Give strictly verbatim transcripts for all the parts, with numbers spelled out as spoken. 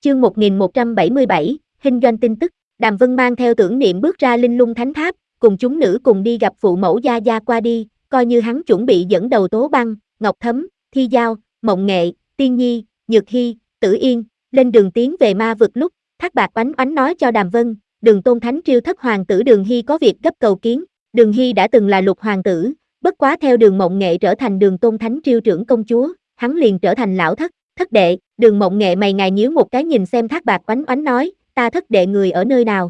Chương một nghìn một trăm bảy mươi bảy, Hinh Doanh tin tức. Đàm Vân mang theo tưởng niệm bước ra Linh Lung Thánh Tháp, cùng chúng nữ cùng đi gặp phụ mẫu Gia Gia qua đi, coi như hắn chuẩn bị dẫn đầu Tố Băng, Ngọc Thấm, Thi Giao, Mộng Nghệ, Tiên Nhi, Nhược Hy, Tử Yên, lên đường tiến về ma vực lúc, Thác Bạt oánh oánh nói cho Đàm Vân, Đường Tôn Thánh triêu thất hoàng tử Đường Hy có việc gấp cầu kiến. Đường Hy đã từng là lục hoàng tử, bất quá theo Đường Mộng Nghệ trở thành Đường Tôn Thánh triêu trưởng công chúa, hắn liền trở thành lão thất. Thất đệ. Đường Mộng Nghệ mày ngài nhíu một cái nhìn xem Thác Bạt oánh oánh nói, ta thất đệ người ở nơi nào?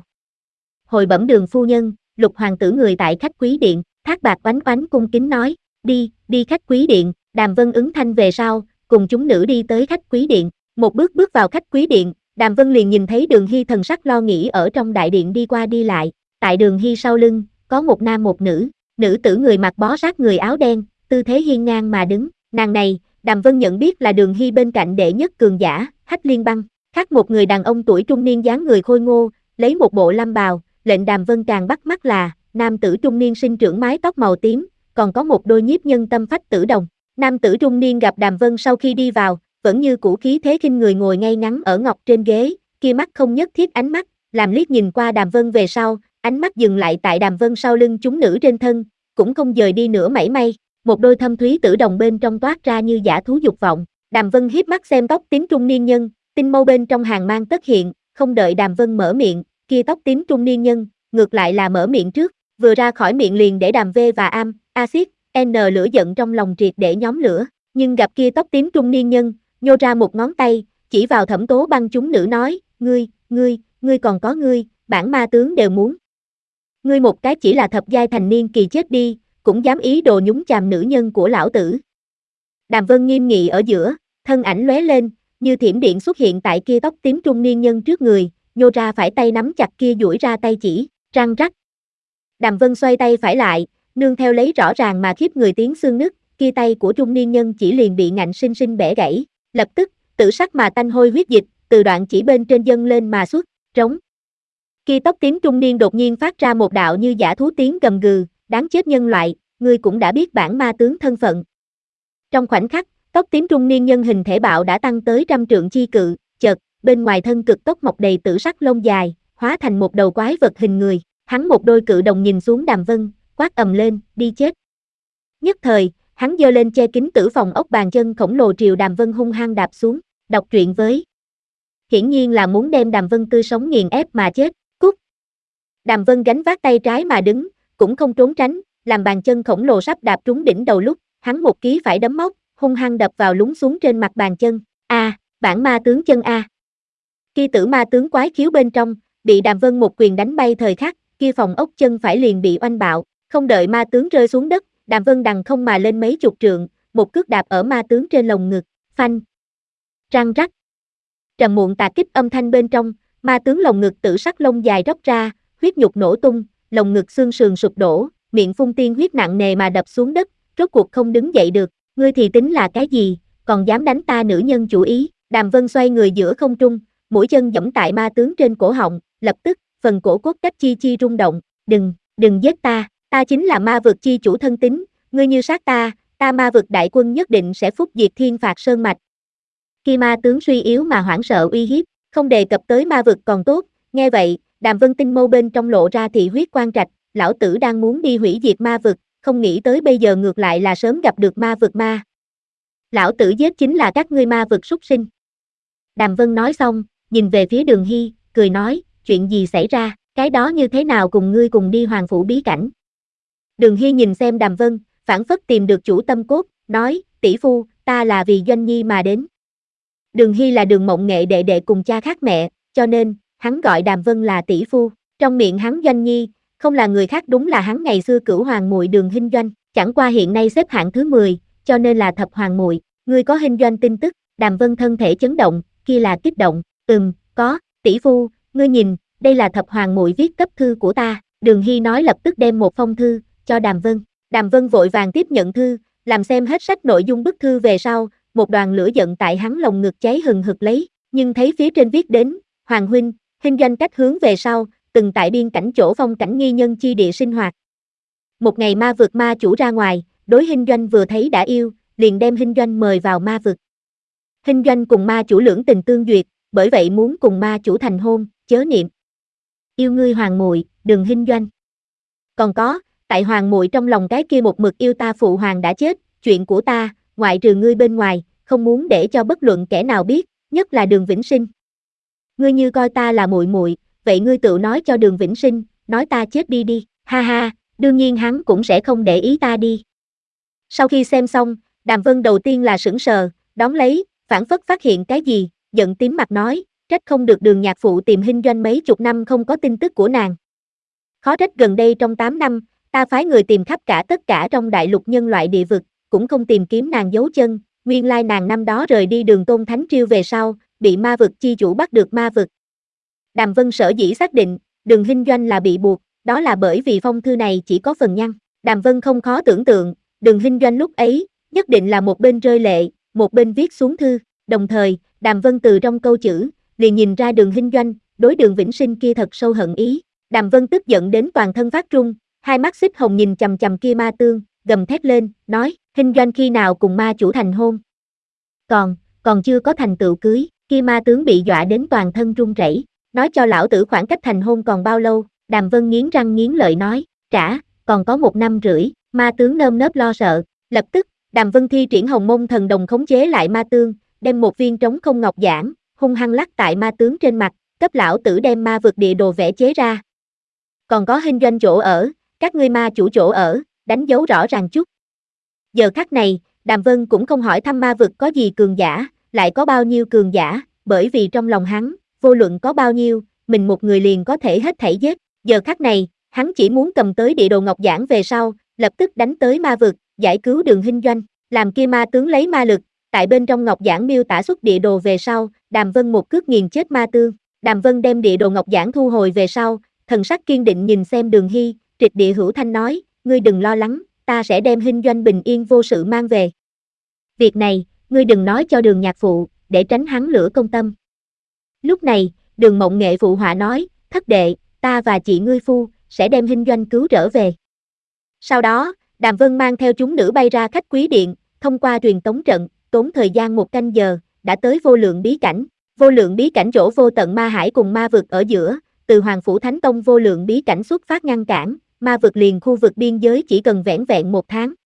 Hồi bẩm Đường phu nhân, lục hoàng tử người tại khách quý điện. Thác Bạt oánh oánh cung kính nói, đi, đi khách quý điện. Đàm Vân ứng thanh về sau, cùng chúng nữ đi tới khách quý điện. Một bước bước vào khách quý điện, Đàm Vân liền nhìn thấy Đường Hy thần sắc lo nghĩ ở trong đại điện đi qua đi lại. Tại Đường Hy sau lưng, có một nam một nữ, nữ tử người mặc bó sát người áo đen, tư thế hiên ngang mà đứng. Nàng này, Đàm Vân nhận biết là Đường Hy bên cạnh đệ nhất cường giả, Hách Liên Băng. Khác một người đàn ông tuổi trung niên dáng người khôi ngô, lấy một bộ lam bào, lệnh Đàm Vân càng bắt mắt là, nam tử trung niên sinh trưởng mái tóc màu tím, còn có một đôi nhiếp nhân tâm phách tử đồng. Nam tử trung niên gặp Đàm Vân sau khi đi vào, vẫn như cũ khí thế khinh người ngồi ngay ngắn ở ngọc trên ghế, kia mắt không nhất thiết ánh mắt, làm liếc nhìn qua Đàm Vân về sau, ánh mắt dừng lại tại Đàm Vân sau lưng chúng nữ trên thân, cũng không dời đi nữa mảy may. Một đôi thâm thúy tử đồng bên trong toát ra như dã thú dục vọng. Đàm Vân hiếp mắt xem tóc tím trung niên nhân, tinh mâu bên trong hàng mang tất hiện, không đợi Đàm Vân mở miệng, kia tóc tím trung niên nhân, ngược lại là mở miệng trước, vừa ra khỏi miệng liền để Đàm V và Am, Axit, N lửa giận trong lòng triệt để nhóm lửa, nhưng gặp kia tóc tím trung niên nhân, nhô ra một ngón tay, chỉ vào Thẩm Tố Băng chúng nữ nói, ngươi, ngươi, ngươi còn có ngươi, bản ma tướng đều muốn. Ngươi một cái chỉ là thập giai thành niên kỳ chết đi, cũng dám ý đồ nhúng chàm nữ nhân của lão tử. Đàm Vân nghiêm nghị ở giữa, thân ảnh lóe lên, như thiểm điện xuất hiện tại kia tóc tím trung niên nhân trước người, nhô ra phải tay nắm chặt kia duỗi ra tay chỉ, răng rắc. Đàm Vân xoay tay phải lại, nương theo lấy rõ ràng mà khiếp người tiếng xương nứt, kia tay của trung niên nhân chỉ liền bị ngạnh sinh sinh bẻ gãy, lập tức, tử sắc mà tanh hôi huyết dịch, từ đoạn chỉ bên trên dâng lên mà xuất, trống. Kia tóc tím trung niên đột nhiên phát ra một đạo như dã thú tiếng gầm gừ, đáng chết nhân loại, ngươi cũng đã biết bản ma tướng thân phận. Trong khoảnh khắc, tóc tím trung niên nhân hình thể bạo đã tăng tới trăm trượng chi cự, chợt, bên ngoài thân cực tốc mọc đầy tử sắc lông dài, hóa thành một đầu quái vật hình người, hắn một đôi cự đồng nhìn xuống Đàm Vân, quát ầm lên, đi chết. Nhất thời, hắn giơ lên che kín tử phòng ốc bàn chân khổng lồ triều Đàm Vân hung hăng đạp xuống, đọc truyện với. Hiển nhiên là muốn đem Đàm Vân tươi sống nghiền ép mà chết, cút. Đàm Vân gánh vác tay trái mà đứng, cũng không trốn tránh, làm bàn chân khổng lồ sắp đạp trúng đỉnh đầu lúc, hắn một ký phải đấm móc, hung hăng đập vào lún xuống trên mặt bàn chân. A, à, bản ma tướng chân a. Kia tử ma tướng quái khiếu bên trong, bị Đàm Vân một quyền đánh bay thời khắc, kia phòng ốc chân phải liền bị oanh bạo, không đợi ma tướng rơi xuống đất, Đàm Vân đằng không mà lên mấy chục trượng, một cước đạp ở ma tướng trên lồng ngực, phanh, răng rắc. Trầm muộn tạc kích âm thanh bên trong, ma tướng lồng ngực tử sắc lông dài róc ra, huyết nhục nổ tung, lồng ngực xương sườn sụp đổ, miệng phun tiên huyết nặng nề mà đập xuống đất, rốt cuộc không đứng dậy được, ngươi thì tính là cái gì, còn dám đánh ta nữ nhân chủ ý. Đàm Vân xoay người giữa không trung, mũi chân giẫm tại ma tướng trên cổ họng, lập tức, phần cổ cốt cách chi chi rung động, đừng, đừng giết ta, ta chính là ma vực chi chủ thân tín, ngươi như sát ta, ta ma vực đại quân nhất định sẽ phúc diệt thiên phạt sơn mạch. Khi ma tướng suy yếu mà hoảng sợ uy hiếp, không đề cập tới ma vực còn tốt, nghe vậy, Đàm Vân tinh mâu bên trong lộ ra thị huyết quang trạch, lão tử đang muốn đi hủy diệt ma vực, không nghĩ tới bây giờ ngược lại là sớm gặp được ma vực ma. Lão tử giết chính là các ngươi ma vực súc sinh. Đàm Vân nói xong, nhìn về phía Đường Hy, cười nói, chuyện gì xảy ra, cái đó như thế nào cùng ngươi cùng đi hoàng phủ bí cảnh. Đường Hy nhìn xem Đàm Vân, phảng phất tìm được chủ tâm cốt, nói, tỷ phu, ta là vì Doanh Nhi mà đến. Đường Hy là Đường Mộng Nghệ đệ đệ cùng cha khác mẹ, cho nên, hắn gọi Đàm Vân là tỷ phu, trong miệng hắn Doanh Nhi, không là người khác đúng là hắn ngày xưa cửu hoàng muội Đường Hinh Doanh, chẳng qua hiện nay xếp hạng thứ mười, cho nên là thập hoàng muội. Ngươi có Hinh Doanh tin tức? Đàm Vân thân thể chấn động, kia là kích động, ừm, có, tỷ phu, ngươi nhìn, đây là thập hoàng muội viết cấp thư của ta. Đường Hy nói lập tức đem một phong thư, cho Đàm Vân. Đàm Vân vội vàng tiếp nhận thư, làm xem hết sách nội dung bức thư về sau, một đoàn lửa giận tại hắn lồng ngực cháy hừng hực lấy, nhưng thấy phía trên viết đến, Hoàng huynh, Hinh Doanh cách hướng về sau, từng tại biên cảnh chỗ phong cảnh nghi nhân chi địa sinh hoạt. Một ngày ma vực ma chủ ra ngoài, đối Hinh Doanh vừa thấy đã yêu, liền đem Hinh Doanh mời vào ma vực. Hinh Doanh cùng ma chủ lưỡng tình tương duyệt, bởi vậy muốn cùng ma chủ thành hôn, chớ niệm. Yêu ngươi hoàng muội, đừng hinh doanh. Còn có, tại hoàng muội trong lòng cái kia một mực yêu ta phụ hoàng đã chết, chuyện của ta, ngoại trừ ngươi bên ngoài, không muốn để cho bất luận kẻ nào biết, nhất là Đường Vĩnh Sinh. Ngươi như coi ta là muội muội, vậy ngươi tự nói cho Đường Vĩnh Sinh, nói ta chết đi đi, ha ha, đương nhiên hắn cũng sẽ không để ý ta đi. Sau khi xem xong, Đàm Vân đầu tiên là sững sờ, đón lấy, phản phất phát hiện cái gì, giận tím mặt nói, trách không được Đường nhạc phụ tìm hinh doanh mấy chục năm không có tin tức của nàng. Khó trách gần đây trong tám năm, ta phái người tìm khắp cả tất cả trong đại lục nhân loại địa vực, cũng không tìm kiếm nàng dấu chân, nguyên lai nàng năm đó rời đi Đường Tôn Thánh Triêu về sau, bị ma vực chi chủ bắt được ma vực. Đàm Vân sở dĩ xác định, Đường hinh doanh là bị buộc, đó là bởi vì phong thư này chỉ có phần nhăn. Đàm Vân không khó tưởng tượng, Đường hinh doanh lúc ấy, nhất định là một bên rơi lệ, một bên viết xuống thư, đồng thời, Đàm Vân từ trong câu chữ, liền nhìn ra Đường hinh doanh, đối Đường Vĩnh Sinh kia thật sâu hận ý. Đàm Vân tức giận đến toàn thân phát run, hai mắt xích hồng nhìn chằm chằm kia ma tương, gầm thét lên, nói, hinh doanh khi nào cùng ma chủ thành hôn? Còn, còn chưa có thành tựu cưới, kia ma tướng bị dọa đến toàn thân run rẩy, nói cho lão tử khoảng cách thành hôn còn bao lâu, Đàm Vân nghiến răng nghiến lợi nói, trả, còn có một năm rưỡi, ma tướng nơm nớp lo sợ, lập tức, Đàm Vân thi triển hồng môn thần đồng khống chế lại ma tương, đem một viên trống không ngọc giản, hung hăng lắc tại ma tướng trên mặt, cấp lão tử đem ma vực địa đồ vẽ chế ra. Còn có hinh doanh chỗ ở, các ngươi ma chủ chỗ ở, đánh dấu rõ ràng chút. Giờ khắc này, Đàm Vân cũng không hỏi thăm ma vực có gì cường giả, lại có bao nhiêu cường giả, bởi vì trong lòng hắn, vô luận có bao nhiêu, mình một người liền có thể hết thảy giết. Giờ khắc này, hắn chỉ muốn cầm tới địa đồ ngọc giản về sau, lập tức đánh tới ma vực, giải cứu Đường hinh doanh, làm kia ma tướng lấy ma lực, tại bên trong ngọc giản miêu tả xuất địa đồ về sau, Đàm Vân một cước nghiền chết ma tương. Đàm Vân đem địa đồ ngọc giản thu hồi về sau, thần sắc kiên định nhìn xem Đường Hy, trịch địa hữu thanh nói, ngươi đừng lo lắng, ta sẽ đem hinh doanh bình yên vô sự mang về. Việc này, ngươi đừng nói cho Đường nhạc phụ, để tránh hắn lửa công tâm. Lúc này, Đường Mộng Nghệ phụ họa nói, thất đệ, ta và chị ngươi phu, sẽ đem hinh doanh cứu trở về. Sau đó, Đàm Vân mang theo chúng nữ bay ra khách quý điện, thông qua truyền tống trận, tốn thời gian một canh giờ, đã tới vô lượng bí cảnh. Vô lượng bí cảnh chỗ vô tận ma hải cùng ma vực ở giữa, từ Hoàng Phủ Thánh Tông vô lượng bí cảnh xuất phát ngăn cản, ma vực liền khu vực biên giới chỉ cần vẻn vẹn một tháng.